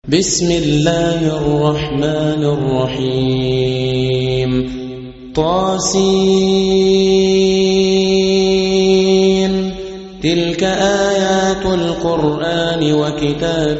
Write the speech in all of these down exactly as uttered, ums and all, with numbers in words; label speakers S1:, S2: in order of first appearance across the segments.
S1: بسم الله الرحمن الرحيم طاسين تلك آيات القرآن وكتاب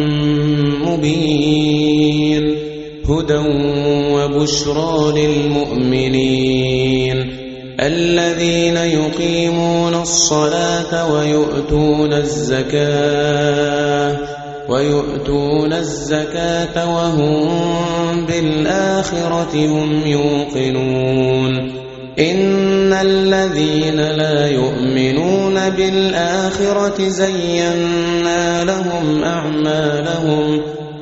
S1: مبين هدى وبشرى للمؤمنين الذين يقيمون الصلاة ويؤتون الزكاة ويؤتون الزكاة وهم بالآخرة هم يوقنون إن الذين لا يؤمنون بالآخرة زينا لهم أعمالهم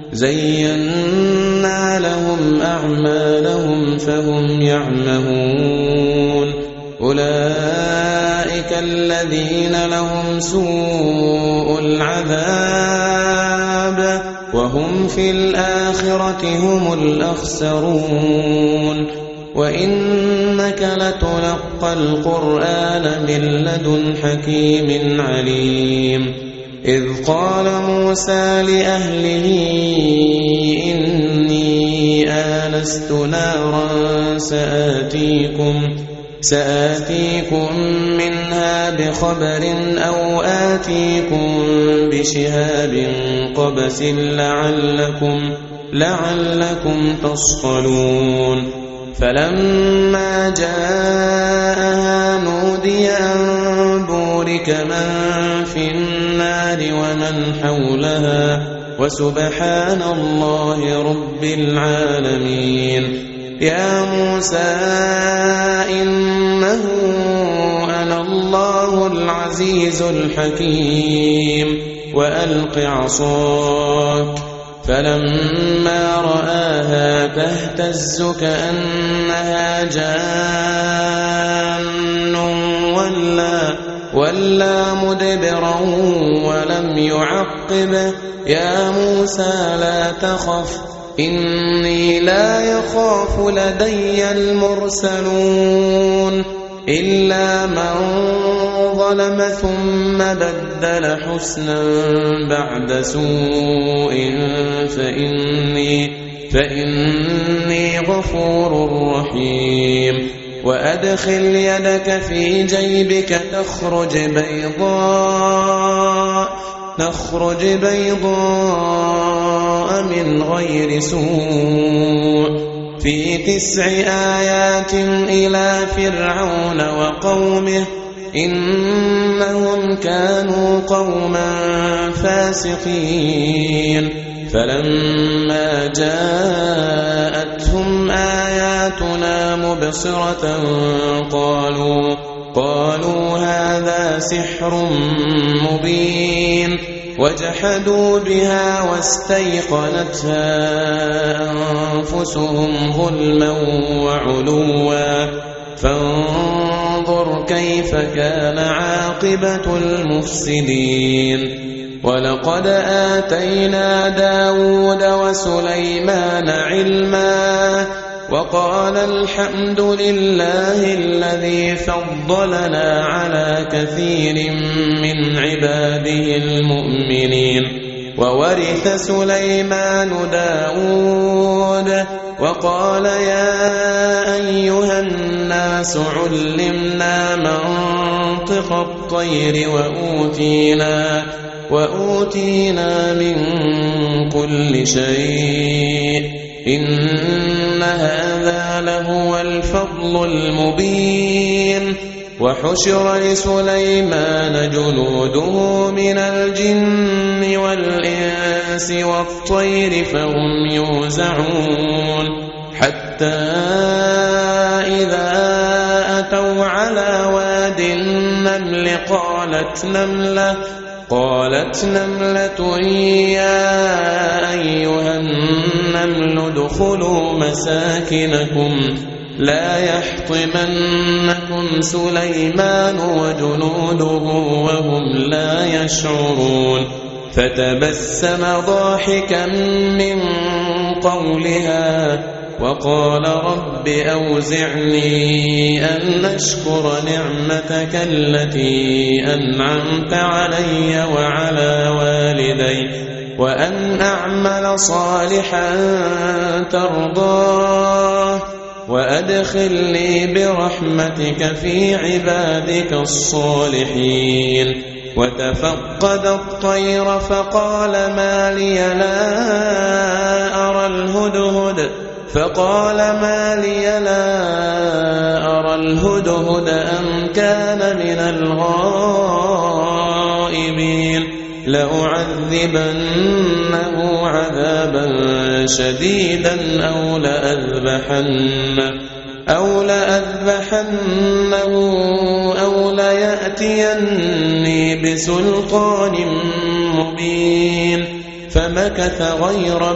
S1: زينا لهم أعمالهم فهم يعمهون أولئك الذين لهم سوء العذاب وهم في الآخرة هم الأخسرون وإنك لتلقى القرآن من لدن حكيم عليم إذ قال موسى لأهله إني آنست نارا سآتيكم سآتيكم منها بخبر أو آتيكم بشهاب قبس لعلكم, لعلكم تصطلون فلما جاءها نودي أن بورك من في النار ومن حولها وسبحان الله رب العالمين يا موسى إنه أنا الله العزيز الحكيم وألق عصاك فلما رآها تهتز كأنها جان ولا, ولا مدبرا ولم يعقب يا موسى لا تخف إني لا يخاف لدي المرسلون إلا من ظلم ثم بدل حسنا بعد سوء فإني, فإني غفور رحيم وأدخل يدك في جيبك تخرج بيضاء نخرج بيضاء من غير سوء في تسع آيات إلى فرعون وقومه إنهم كانوا قوما فاسقين فلما جاءتهم آياتنا مبصرة قالوا قالوا هذا سحر مبين وجحدوا بها واستيقنتها أنفسهم ظلما وعلوا فانظر كيف كان عاقبة المفسدين ولقد آتينا داود وسليمان علما وقال الحمد لله الذي فضلنا على كثير من عباده المؤمنين وورث سليمان داود وقال يا أيها الناس علمنا منطق الطير وأوتينا, وأوتينا من كل شيء إن هذا لهو الفضل المبين وحشر لسليمان جنوده من الجن والإنس والطير فهم يوزعون حتى إذا أتوا على واد النمل قالت نملة قالت نملة يا أيها النمل ادخلوا مساكنكم لا يحطمنكم سليمان وجنوده وهم لا يشعرون فتبسم ضاحكا من قولها وقال رب أوزعني أن أشكر نعمتك التي أنعمت علي وعلى والدي وأن أعمل صالحا ترضاه وأدخلني برحمتك في عبادك الصالحين. وتفقد الطير فقال ما لي لا أرى الهدهد فقال ما لي لا أرى الهدهد أم كان من الغائبين لأعذبنه عذابا شديدا أو لأذبحنه أو لأذبحنه أو ليأتيني بسلطان مبين. فمكث غير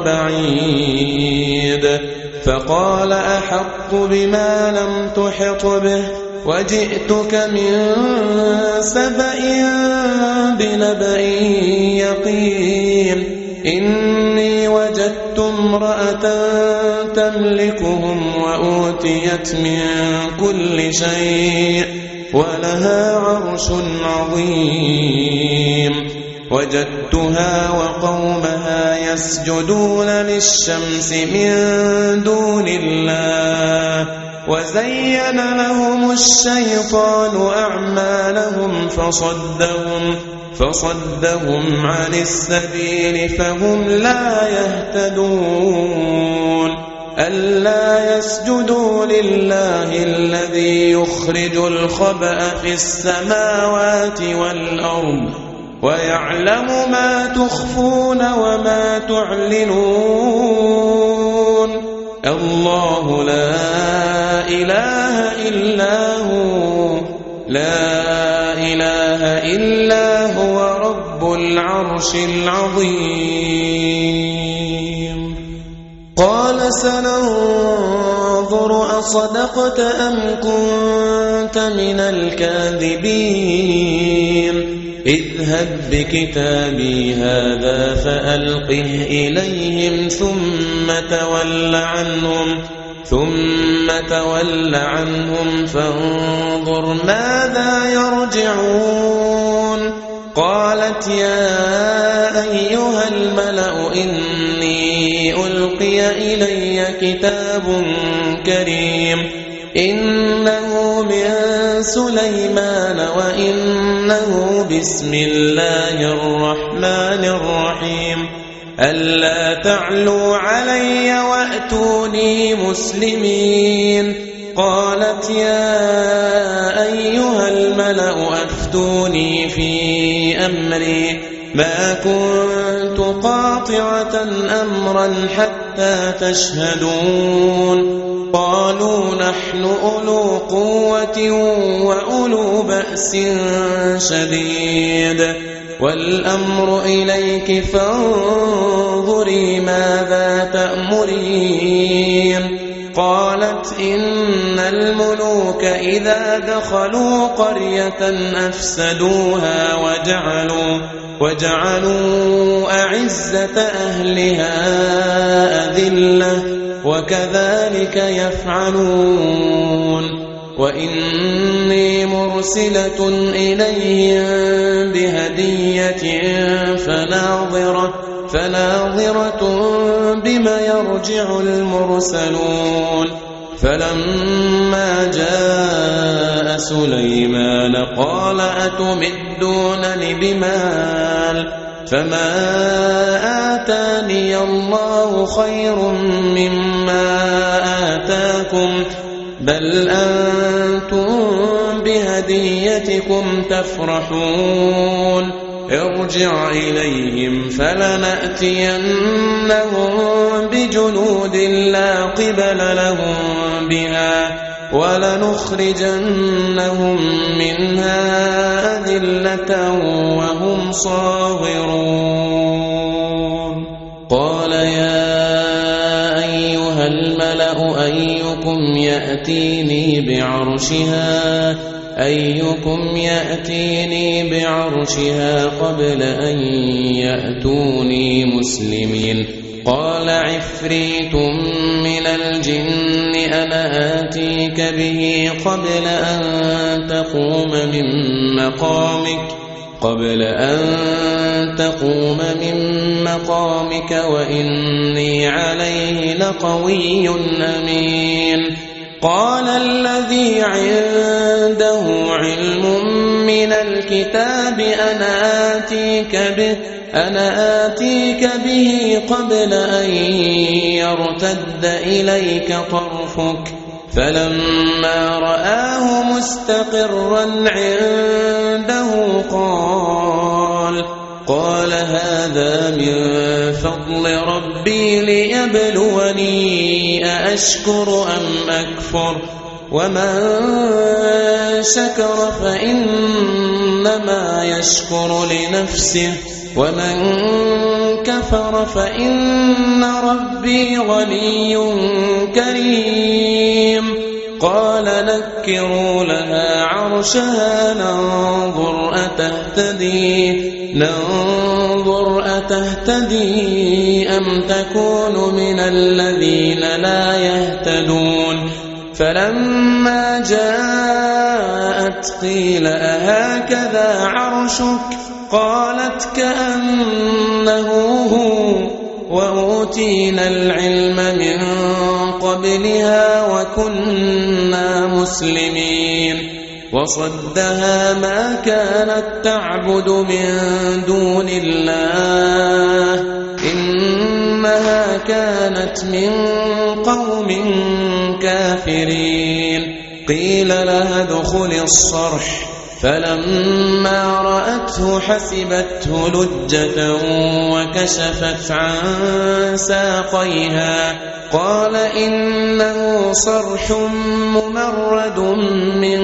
S1: بعيد فقال أحط بما لم تحط به وجئتك من سبأ بنبأ يقين. إني وجدت امرأة تملكهم وأوتيت من كل شيء ولها عرش عظيم. وجدتها وقومها يسجدون للشمس من دون الله وزين لهم الشيطان أعمالهم فصدهم فصدهم عن السبيل فهم لا يهتدون. ألا يسجدوا لله الذي يخرج الخبأ في السماوات والأرض ويعلم ما تخفون وما تعلنون. الله لا إله إلا هو لا إله إلا هو رب العرش العظيم. قال سننظر أصدقت أم كنت من الكاذبين. اذهب بكتابي هذا فألقه إليهم ثم تول عنهم ثم تول عنهم فانظر ماذا يرجعون. قالت يا أيها الملأ إني ألقي إلي كتاب كريم إنه من سليمان وإنه بسم الله الرحمن الرحيم. ألا تعلوا علي وأتوني مسلمين. قالت يا أيها الملأ أفتوني في أمري ما كنت قاطعة أمرا حتى تشهدون. قالوا نحن أولو قوة وأولو بأس شديد والأمر إليك فانظري ماذا تأمرين. قالت إن الملوك إذا دخلوا قرية أفسدوها وجعلوا, وجعلوا أعزة أهلها أذلة وكذلك يفعلون. وإني مرسلة إليهم بهدية فناظرة, فناظرة بما يرجع المرسلون. فلما جاء سليمان قال أتمدونني بمال فما آتاني الله خير مما آتاكم بل أنتم بهديتكم تفرحون. ارجع إليهم فلنأتينهم بجنود لا قبل لهم بها ولنخرجنهم منها أذلة وهم صاغرون. قال يا أيها الملأ أيكم يأتيني بعرشها أيكم يأتيني بعرشها قبل أن يأتوني مسلمين. قال عفريت من الجن أنا آتيك به قبل أن تقوم من مقامك قبل أن تقوم من مقامك وإني عليه لقوي أمين. قال الذي عنده علم من الكتاب أنا آتيك به أنا آتيك به قبل أن يرتد إليك طرفك فلما رآه مستقرا عنده قال قال هذا من فضل ربي ليبلوني أأشكر أم أكفر ومن شكر فإنما يشكر لنفسه ومن كفر فإن ربي غني كريم. قال نكروا لها عرشها ننظر أتهتدي ننظر أتهتدي أم تكون من الذين لا يهتدون. فلما جاءت قيل أهكذا عرشك قالت كأنه هو وأوتينا العلم من قبلها وكنا مسلمين. وصدها ما كانت تعبد من دون الله إنها كانت من قوم كافرين. قيل لها ادخل الصرح فلما رأته حسبته لجة وكشفت عن ساقيها قال إنه صرح ممرد من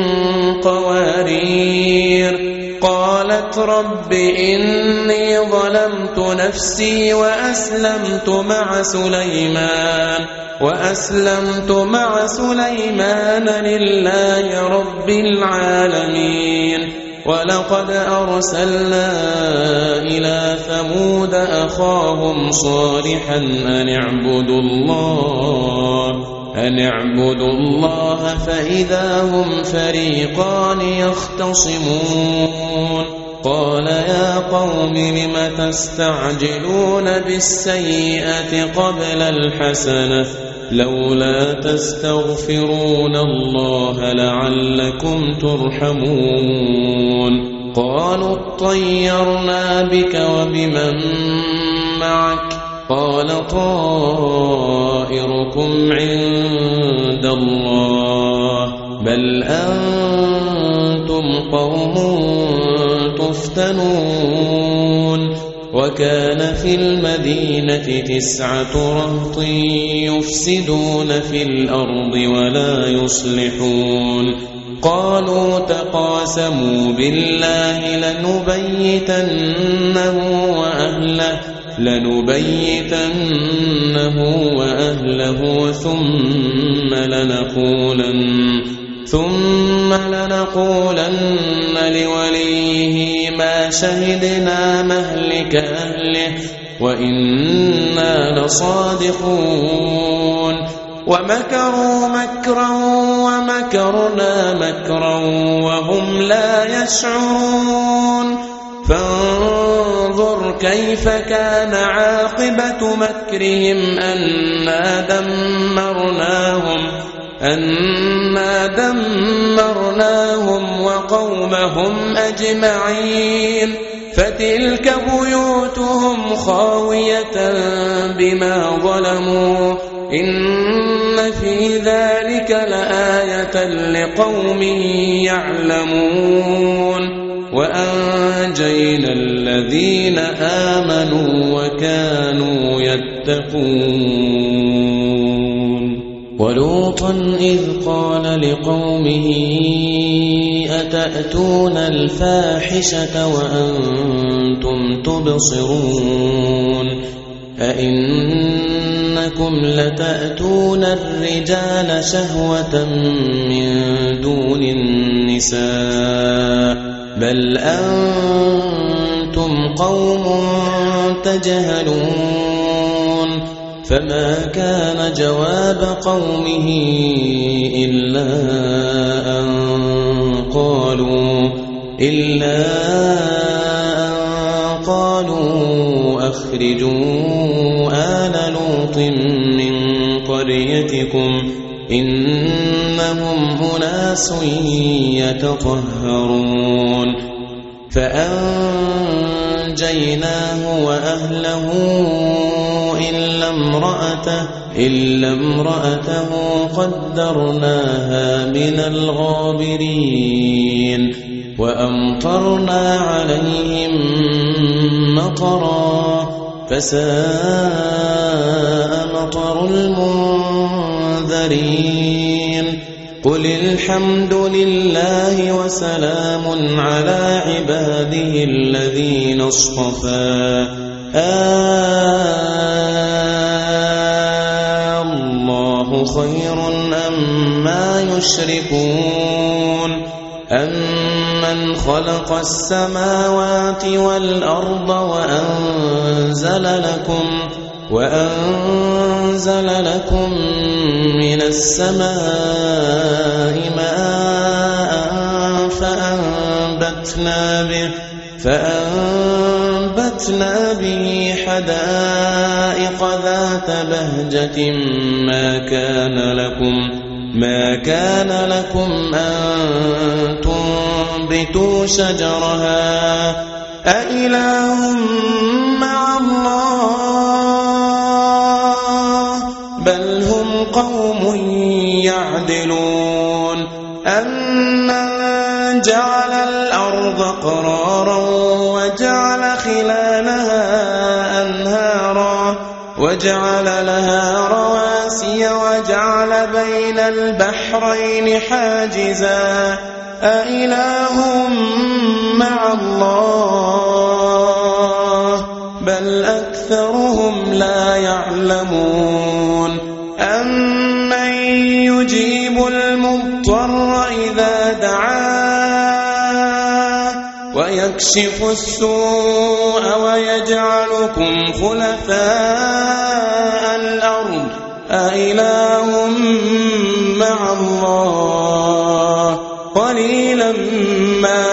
S1: قوارير. قالت رب إني ظلمت نفسي وأسلمت مع سليمان وأسلمت مع سليمان لله رب العالمين. ولقد أرسلنا إلى ثمود أخاهم صالحا أن اعبدوا الله أن اعبدوا الله فإذا هم فريقان يختصمون. قال يا قوم لم تستعجلون بالسيئة قبل الحسنة لولا تستغفرون الله لعلكم ترحمون. قالوا اطيرنا بك وبمن معك قال طائركم عند الله بل أنتم قوم تفتنون. وكان في المدينة تسعة رهط يفسدون في الأرض ولا يصلحون. قالوا تقاسموا بالله لنبيتنه وأهله لنبيتنه وأهله ثم لنقولن ثم لنقولن لوليه ما شهدنا مهلك أهله وإنا لصادقون. ومكروا مكرا ومكرنا مكرا وهم لا يشعرون. فانظر كيف كان عاقبة مكرهم أنا دمرناهم أنا دمرناهم وقومهم أجمعين. فتلك بيوتهم خاوية بما ظلموا إن في ذلك لآية لقوم يعلمون. وأنجينا الذين آمنوا وكانوا يتقون. ولوطا إذ قال لقومه أتأتون الفاحشة وأنتم تبصرون أئنكم لتأتون الرجال شهوة من دون النساء بل أنتم قوم تجهلون. فما كان جواب قومه إلا أن قالوا إلا أن قالوا أخرجوا آل لوط من قريتكم إنهم أناس يتطهرون فأنجيناه وأهله إلا امرأته, إلا امرأته قدرناها من الغابرين وأمطرنا عليهم مطرا فساء مطر المنذرين قل الحمد لله وسلام على عباده الذين اصطفى الله خير أما يشركون أمن خلق السماوات والأرض وأنزل لكم وأنزل لكم من السماء ماء فأنبتنا به فأنبتنا به حدائق ذات بهجة ما كان لكم ما كان لكم أن تنبتوا شجرها أإله مع الله بل هم قوم يعدلون أمن جعل الأرض قرارا وجعل خلالها أنهارا وجعل لها رواسي وجعل بين البحرين حاجزا أإله مع الله بل أكثرهم لا يعلمون أمن يجيب المضطر إذا دعاه ويكشف السوء ويجعلكم خلفاء الأرض أإله مع الله قليلا ما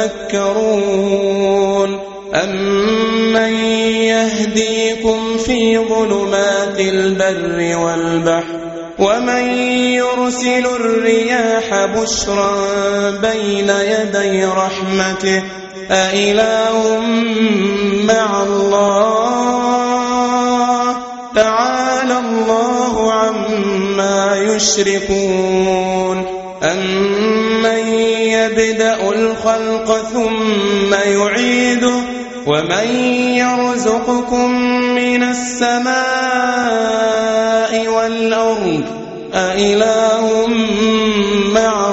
S1: تذكرون أمن يهديكم في ظلمات البر والبحر ومن يرسل الرياح بشرا بين يدي رحمته أإله مع الله تعالى الله عما يشركون أمن يبدأ الخلق ثم يعيده ومن يرزقكم من السماء والأرض أإله مع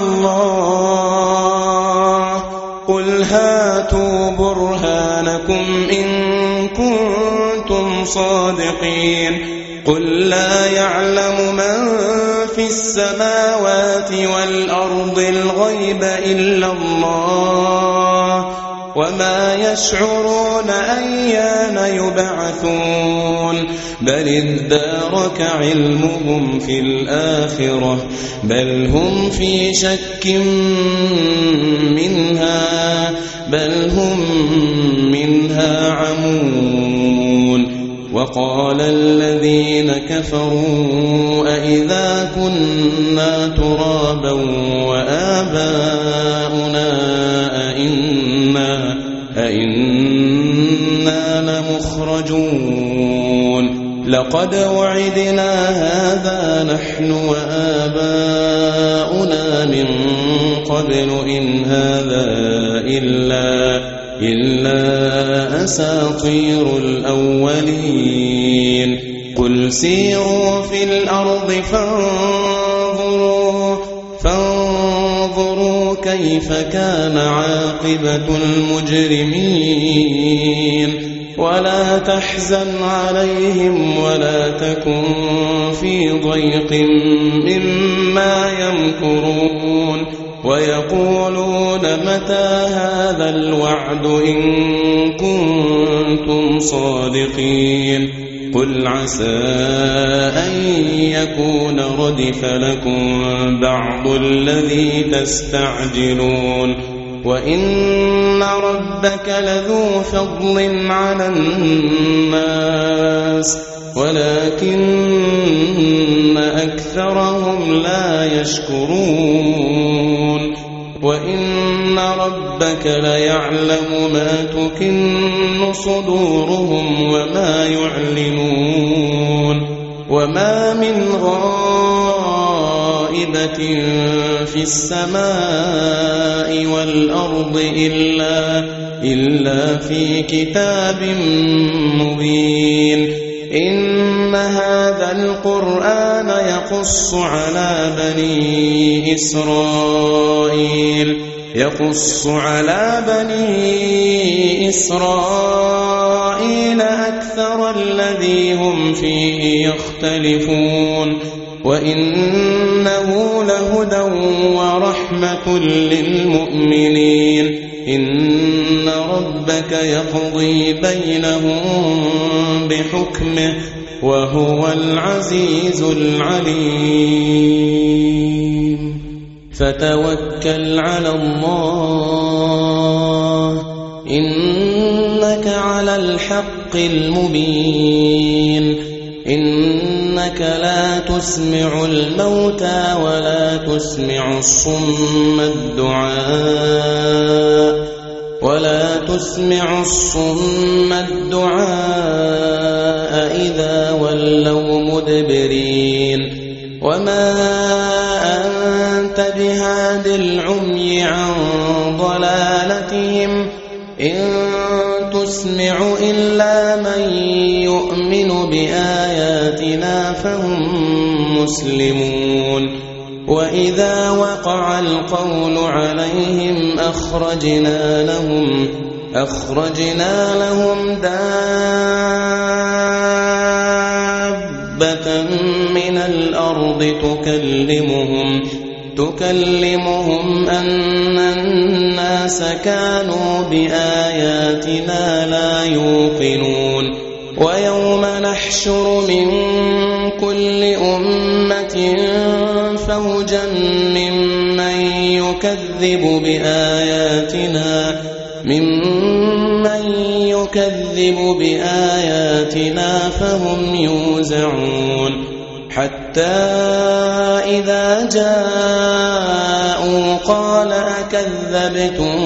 S1: الله قل هاتوا برهانكم إن كنتم صادقين قل لا يعلم من في السماوات والأرض الغيب إلا الله وما يشعرون أيان يبعثون بل ادارك علمهم في الآخرة بل هم في شك منها بل هم منها عمون وقال الذين كفروا أئذا كنا ترابا وآباؤنا أئنا أئنا لمخرجون لقد وعدنا هذا نحن وآباؤنا من قبل إن هذا إلا إلا أساطير الأولين قل سيروا في الأرض فانظروا فانظروا كيف كان عاقبة المجرمين ولا تحزن عليهم ولا تكن في ضيق مما يمكرون ويقولون متى هذا الوعد إن كنتم صادقين قل عسى أن يكون ردف لكم بعض الذي تستعجلون وإن ربك لذو فضل على الناس ولكن أكثرهم لا يشكرون وإن ربك ليعلم ما تكن صدورهم وما يعلنون وما من غائبة في السماء والأرض إلا, إلا في كتاب مبين إن هذا القرآن يقص على بني إسرائيل يقص على بني إسرائيل أكثر الذي هم فيه يختلفون وإنه لهدى ورحمة للمؤمنين إن ربك يقضي بينهم بحكمه وهو العزيز العليم فتوكل على الله إنك على الحق المبين إنك لا تسمع الموتى ولا تسمع الصم الدعاء ولا تسمع الصم الدعاء إذا ولوا مدبرين وما أنت بهاد العمي عن ضلالتهم إن تسمع إلا من يؤمن بآياتنا فهم مسلمون وإذا وقع القول عليهم أخرجنا لهم أخرجنا لهم دابة من الأرض تكلمهم تكلمهم أن الناس كانوا بآياتنا لا يوقنون ويوم نحشر من كل أمة فوجا ممن يكذب بآياتنا ممن يكذب بآياتنا فهم يوزعون حتى إذا جاءوا قال أكذبتم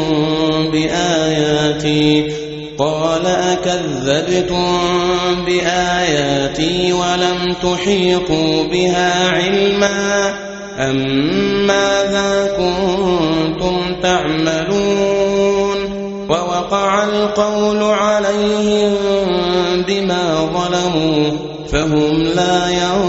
S1: بآياتي قال أكذبتم بآياتي ولم تحيطوا بها علما أم ماذا كنتم تعملون ووقع القول عليهم بما ظلموا فهم لا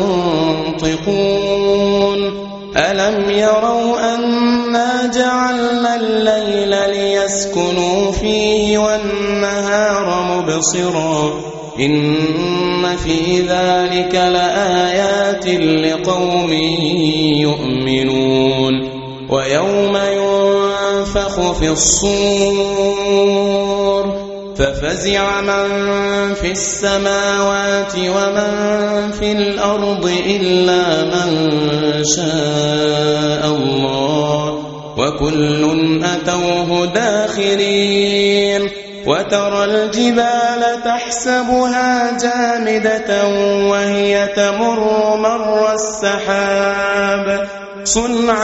S1: ينطقون ألم يروا أنا جعلنا الليل ليسكنوا فيه والنهار مبصرا إن في ذلك لآيات لقوم يؤمنون ويوم ينفخ في الصور ففزع من في السماوات ومن في الأرض إلا من شاء الله وكل أتوه داخرين وترى الجبال تحسبها جامدة وهي تمر مر السحاب صنع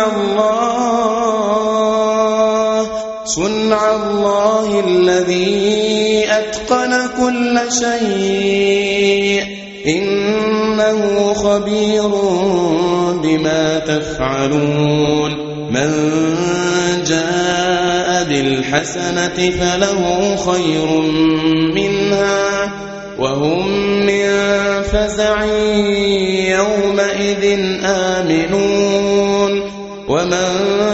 S1: الله صنع الله الذي أتقن كل شيء إنه خبير بما تفعلون من جاء بالحسنة فله خير منها وهم من فزع يومئذ آمنون ومن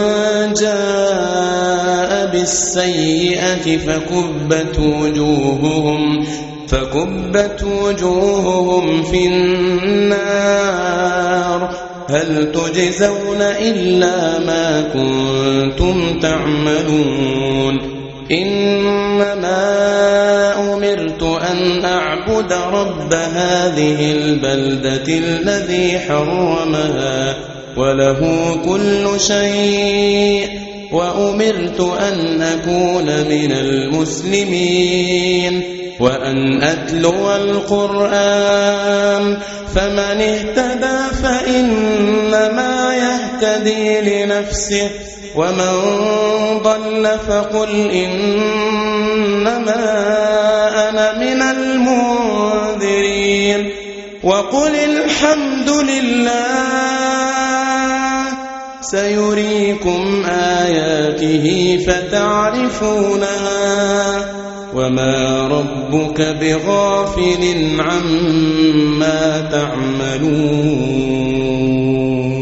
S1: جاء بالسيئة فكبت وجوههم فكبت وجوههم في النار هل تجزون إلا ما كنتم تعملون إنما أمرت أن أعبد رب هذه البلدة الذي حرمها وله كل شيء وأمرت أن أكون من المسلمين وأن أتلو القرآن فمن اهتدى فإنما يهتدي لنفسه ومن ضل فقل إنما أنا من المنذرين وقل الحمد لله سيريكم آياته فتعرفونها وما ربك بغافل عما تعملون